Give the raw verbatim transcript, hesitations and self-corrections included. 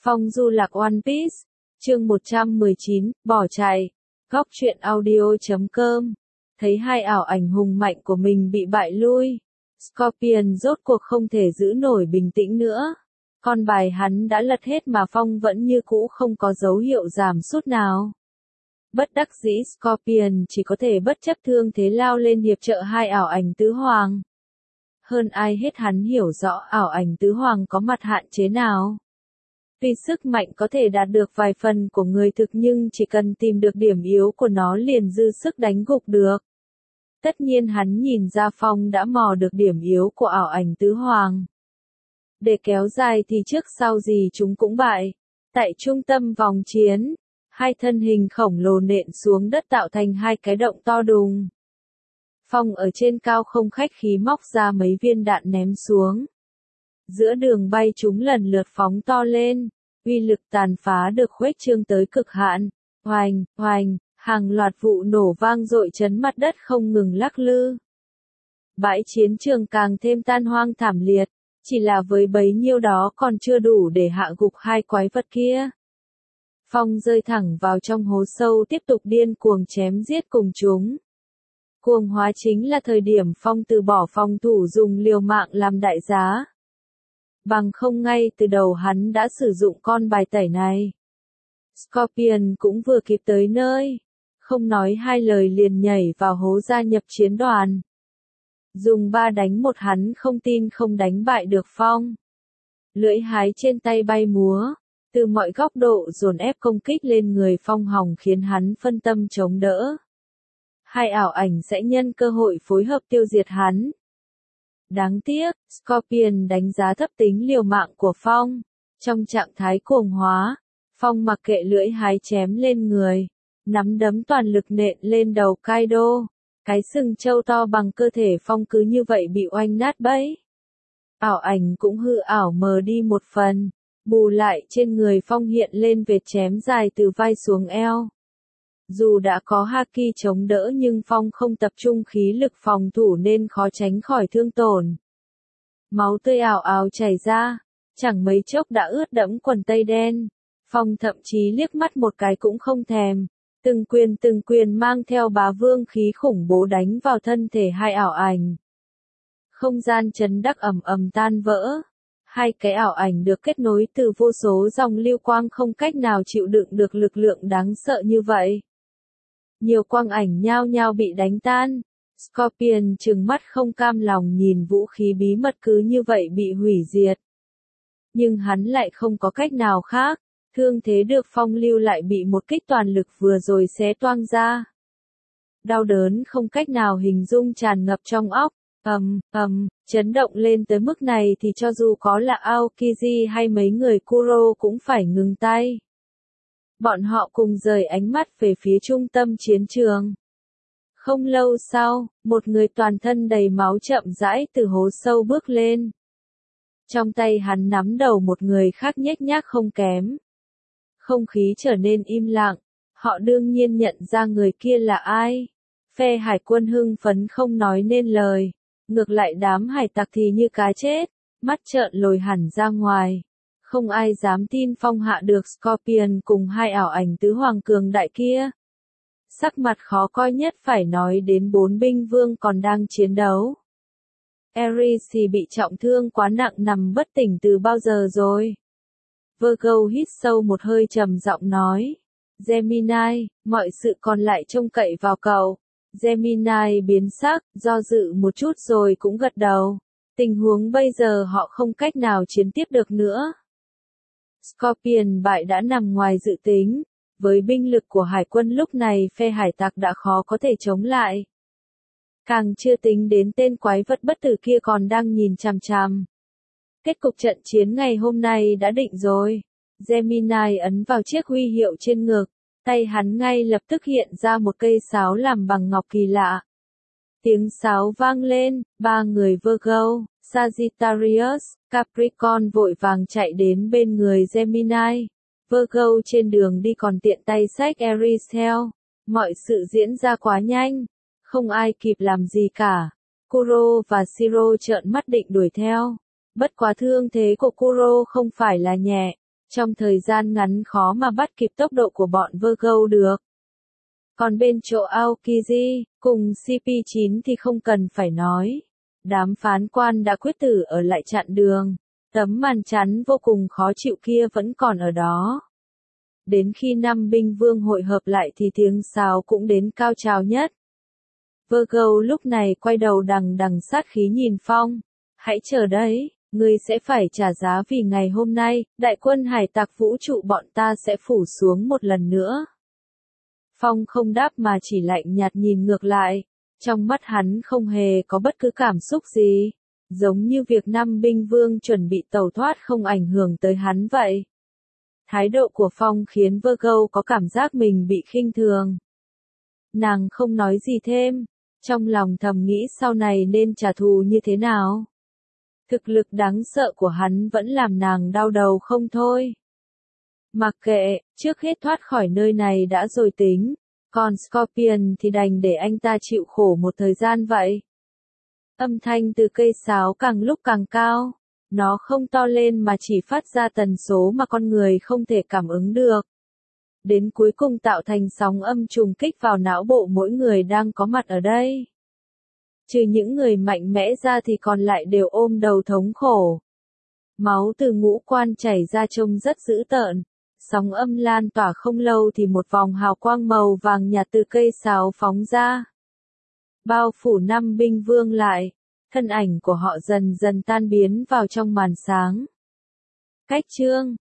Phong du lạc One Piece, chương một trăm mười chín, bỏ chạy, góc truyện audio chấm com, thấy hai ảo ảnh hùng mạnh của mình bị bại lui, Scorpion rốt cuộc không thể giữ nổi bình tĩnh nữa. Con bài hắn đã lật hết mà Phong vẫn như cũ không có dấu hiệu giảm sút nào. Bất đắc dĩ Scorpion chỉ có thể bất chấp thương thế lao lên hiệp trợ hai ảo ảnh tứ hoàng. Hơn ai hết hắn hiểu rõ ảo ảnh tứ hoàng có mặt hạn chế nào. Tuy sức mạnh có thể đạt được vài phần của người thực nhưng chỉ cần tìm được điểm yếu của nó liền dư sức đánh gục được. Tất nhiên hắn nhìn ra Phong đã mò được điểm yếu của ảo ảnh tứ hoàng. Để kéo dài thì trước sau gì chúng cũng bại. Tại trung tâm vòng chiến, hai thân hình khổng lồ nện xuống đất tạo thành hai cái động to đùng. Phong ở trên cao không khách khí móc ra mấy viên đạn ném xuống. Giữa đường bay chúng lần lượt phóng to lên, uy lực tàn phá được khuếch trương tới cực hạn. Oành, oành, hàng loạt vụ nổ vang dội chấn mặt đất không ngừng lắc lư. Bãi chiến trường càng thêm tan hoang thảm liệt, chỉ là với bấy nhiêu đó còn chưa đủ để hạ gục hai quái vật kia. Phong rơi thẳng vào trong hố sâu tiếp tục điên cuồng chém giết cùng chúng. Cuồng hóa chính là thời điểm Phong từ bỏ phòng thủ dùng liều mạng làm đại giá. Bằng không ngay từ đầu hắn đã sử dụng con bài tẩy này. Scorpion cũng vừa kịp tới nơi, không nói hai lời liền nhảy vào hố gia nhập chiến đoàn. Dùng ba đánh một hắn không tin không đánh bại được Phong. Lưỡi hái trên tay bay múa, từ mọi góc độ dồn ép công kích lên người Phong hòng khiến hắn phân tâm chống đỡ. Hai ảo ảnh sẽ nhân cơ hội phối hợp tiêu diệt hắn. Đáng tiếc, Scorpion đánh giá thấp tính liều mạng của Phong. Trong trạng thái cuồng hóa, Phong mặc kệ lưỡi hái chém lên người, nắm đấm toàn lực nện lên đầu Kaido. Cái sừng trâu to bằng cơ thể Phong cứ như vậy bị oanh nát bấy. Ảo ảnh cũng hư ảo mờ đi một phần, bù lại trên người Phong hiện lên vệt chém dài từ vai xuống eo. Dù đã có Haki chống đỡ nhưng Phong không tập trung khí lực phòng thủ nên khó tránh khỏi thương tổn. Máu tươi ảo ảo chảy ra, chẳng mấy chốc đã ướt đẫm quần tây đen. Phong thậm chí liếc mắt một cái cũng không thèm. Từng quyền từng quyền mang theo bá vương khí khủng bố đánh vào thân thể hai ảo ảnh. Không gian chấn đắc ầm ầm tan vỡ. Hai cái ảo ảnh được kết nối từ vô số dòng lưu quang không cách nào chịu đựng được lực lượng đáng sợ như vậy. Nhiều quang ảnh nhao nhao bị đánh tan. Scorpion trừng mắt không cam lòng nhìn vũ khí bí mật cứ như vậy bị hủy diệt. Nhưng hắn lại không có cách nào khác. Thương thế được Phong lưu lại bị một kích toàn lực vừa rồi xé toang ra. Đau đớn không cách nào hình dung tràn ngập trong óc, ầm, ầm, chấn động lên tới mức này thì cho dù có là Aokiji hay mấy người Kuro cũng phải ngừng tay. Bọn họ cùng rời ánh mắt về phía trung tâm chiến trường. Không lâu sau, một người toàn thân đầy máu chậm rãi từ hố sâu bước lên. Trong tay hắn nắm đầu một người khác nhếch nhác không kém. Không khí trở nên im lặng, họ đương nhiên nhận ra người kia là ai. Phe hải quân hưng phấn không nói nên lời, ngược lại đám hải tặc thì như cá chết, mắt trợn lồi hẳn ra ngoài. Không ai dám tin Phong hạ được Scorpion cùng hai ảo ảnh tứ hoàng cường đại kia. Sắc mặt khó coi nhất phải nói đến bốn binh vương còn đang chiến đấu. Ares thì bị trọng thương quá nặng nằm bất tỉnh từ bao giờ rồi. Virgo hít sâu một hơi trầm giọng nói. Gemini, mọi sự còn lại trông cậy vào cậu. Gemini biến sắc, do dự một chút rồi cũng gật đầu. Tình huống bây giờ họ không cách nào chiến tiếp được nữa. Scorpion bại đã nằm ngoài dự tính. Với binh lực của hải quân lúc này phe hải tặc đã khó có thể chống lại. Càng chưa tính đến tên quái vật bất tử kia còn đang nhìn chằm chằm. Kết cục trận chiến ngày hôm nay đã định rồi. Gemini ấn vào chiếc huy hiệu trên ngực, tay hắn ngay lập tức hiện ra một cây sáo làm bằng ngọc kỳ lạ. Tiếng sáo vang lên, ba người Virgo, Sagittarius, Capricorn vội vàng chạy đến bên người Gemini. Virgo trên đường đi còn tiện tay xách Aries theo. Mọi sự diễn ra quá nhanh, không ai kịp làm gì cả. Kuro và Shiro trợn mắt định đuổi theo. Bất quá thương thế của Kuro không phải là nhẹ, Trong thời gian ngắn khó mà bắt kịp tốc độ của bọn Virgo được. Còn bên chỗ Aokiji, cùng C P chín thì không cần phải nói. Đám phán quan đã quyết tử ở lại chặn đường. Tấm màn chắn vô cùng khó chịu kia vẫn còn ở đó. Đến khi năm binh vương hội hợp lại thì tiếng sáo cũng đến cao trào nhất. Virgo lúc này quay đầu đằng đằng sát khí nhìn Phong. Hãy chờ đấy, ngươi sẽ phải trả giá vì ngày hôm nay, đại quân hải tặc vũ trụ bọn ta sẽ phủ xuống một lần nữa. Phong không đáp mà chỉ lạnh nhạt nhìn ngược lại. Trong mắt hắn không hề có bất cứ cảm xúc gì. Giống như việc năm binh vương chuẩn bị tẩu thoát không ảnh hưởng tới hắn vậy. Thái độ của Phong khiến Virgo có cảm giác mình bị khinh thường. Nàng không nói gì thêm, trong lòng thầm nghĩ sau này nên trả thù như thế nào. Thực lực đáng sợ của hắn vẫn làm nàng đau đầu không thôi. Mặc kệ, trước hết thoát khỏi nơi này đã rồi tính, còn Scorpion thì đành để anh ta chịu khổ một thời gian vậy. Âm thanh từ cây sáo càng lúc càng cao, nó không to lên mà chỉ phát ra tần số mà con người không thể cảm ứng được. Đến cuối cùng tạo thành sóng âm trùng kích vào não bộ mỗi người đang có mặt ở đây. Trừ những người mạnh mẽ ra thì còn lại đều ôm đầu thống khổ. Máu từ ngũ quan chảy ra trông rất dữ tợn. Sóng âm lan tỏa không lâu thì một vòng hào quang màu vàng nhạt từ cây sáo phóng ra. Bao phủ năm binh vương lại, thân ảnh của họ dần dần tan biến vào trong màn sáng. Cách chương